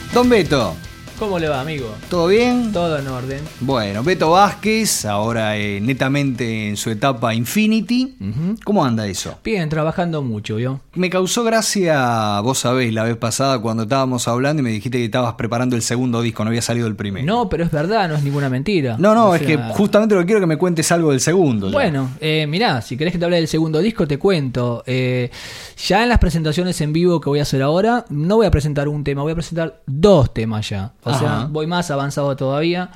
Don Beto, ¿Cómo le va, amigo? ¿todo bien? Todo en orden. Bueno, Beto Vázquez, ahora netamente en su etapa Infinity. ¿Cómo anda eso? Bien, trabajando mucho, ¿vio? Me causó gracia, vos sabés, la vez pasada cuando estábamos hablando y me dijiste que estabas preparando el segundo disco, no había salido el primero. No, pero es verdad, no es ninguna mentira. No, es que justamente lo que quiero es que me cuentes algo del segundo. Ya. Bueno, mirá, si querés que te hable del segundo disco, te cuento. Ya en las presentaciones en vivo que voy a hacer ahora, no voy a presentar un tema, voy a presentar 2 temas ya. O sea, voy más avanzado todavía.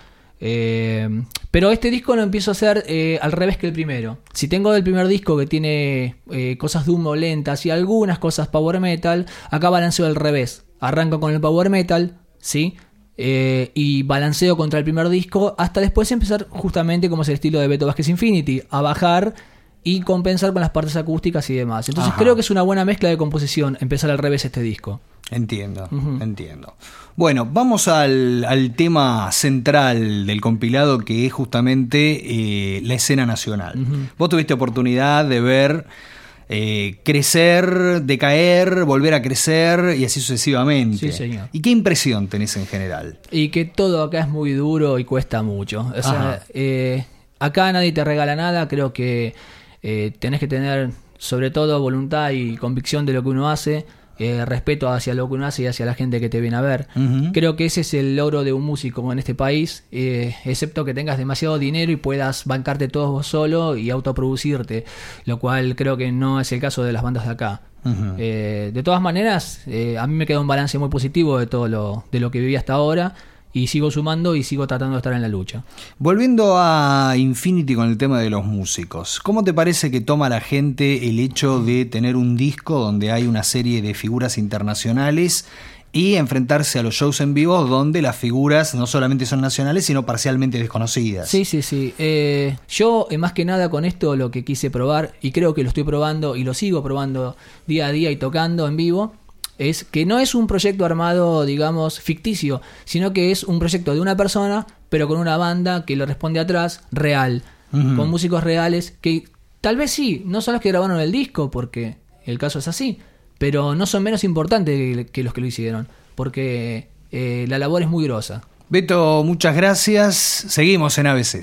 Pero este disco lo empiezo a hacer al revés que el primero. Si tengo del primer disco que tiene cosas doom lentas y algunas cosas power metal, acá balanceo al revés. Arranco con el power metal, ¿sí? Y balanceo contra el primer disco hasta después empezar justamente como es el estilo de Beto Vázquez Infinity, a bajar y compensar con las partes acústicas y demás. Entonces creo que es una buena mezcla de composición empezar al revés este disco. Entiendo. Bueno, vamos al tema central del compilado, que es justamente la escena nacional. Vos tuviste oportunidad de ver crecer, decaer, volver a crecer y así sucesivamente. Sí, señor. ¿Y qué impresión tenés en general? Y que todo acá es muy duro y cuesta mucho. O sea, acá nadie te regala nada. Creo que tenés que tener sobre todo voluntad y convicción de lo que uno hace. Respeto hacia lo que uno hace y hacia la gente que te viene a ver. Creo que ese es el logro de un músico en este país, excepto que tengas demasiado dinero y puedas bancarte todo vos solo y autoproducirte, lo cual creo que no es el caso de las bandas de acá. De todas maneras, a mí me queda un balance muy positivo de todo de lo que viví hasta ahora. Y sigo sumando y sigo tratando de estar en la lucha. Volviendo a Infinity con el tema de los músicos, ¿cómo te parece que toma la gente el hecho de tener un disco donde hay una serie de figuras internacionales y enfrentarse a los shows en vivo donde las figuras no solamente son nacionales, sino parcialmente desconocidas? Sí. Yo, más que nada con esto, lo que quise probar, y creo que lo estoy probando y lo sigo probando día a día y tocando en vivo, es que no es un proyecto armado, digamos, ficticio, sino que es un proyecto de una persona, pero con una banda que le responde atrás, real, con músicos reales, que tal vez sí, no son los que grabaron el disco, porque el caso es así, pero no son menos importantes que los que lo hicieron, porque la labor es muy grosa. Beto, muchas gracias. Seguimos en ABC.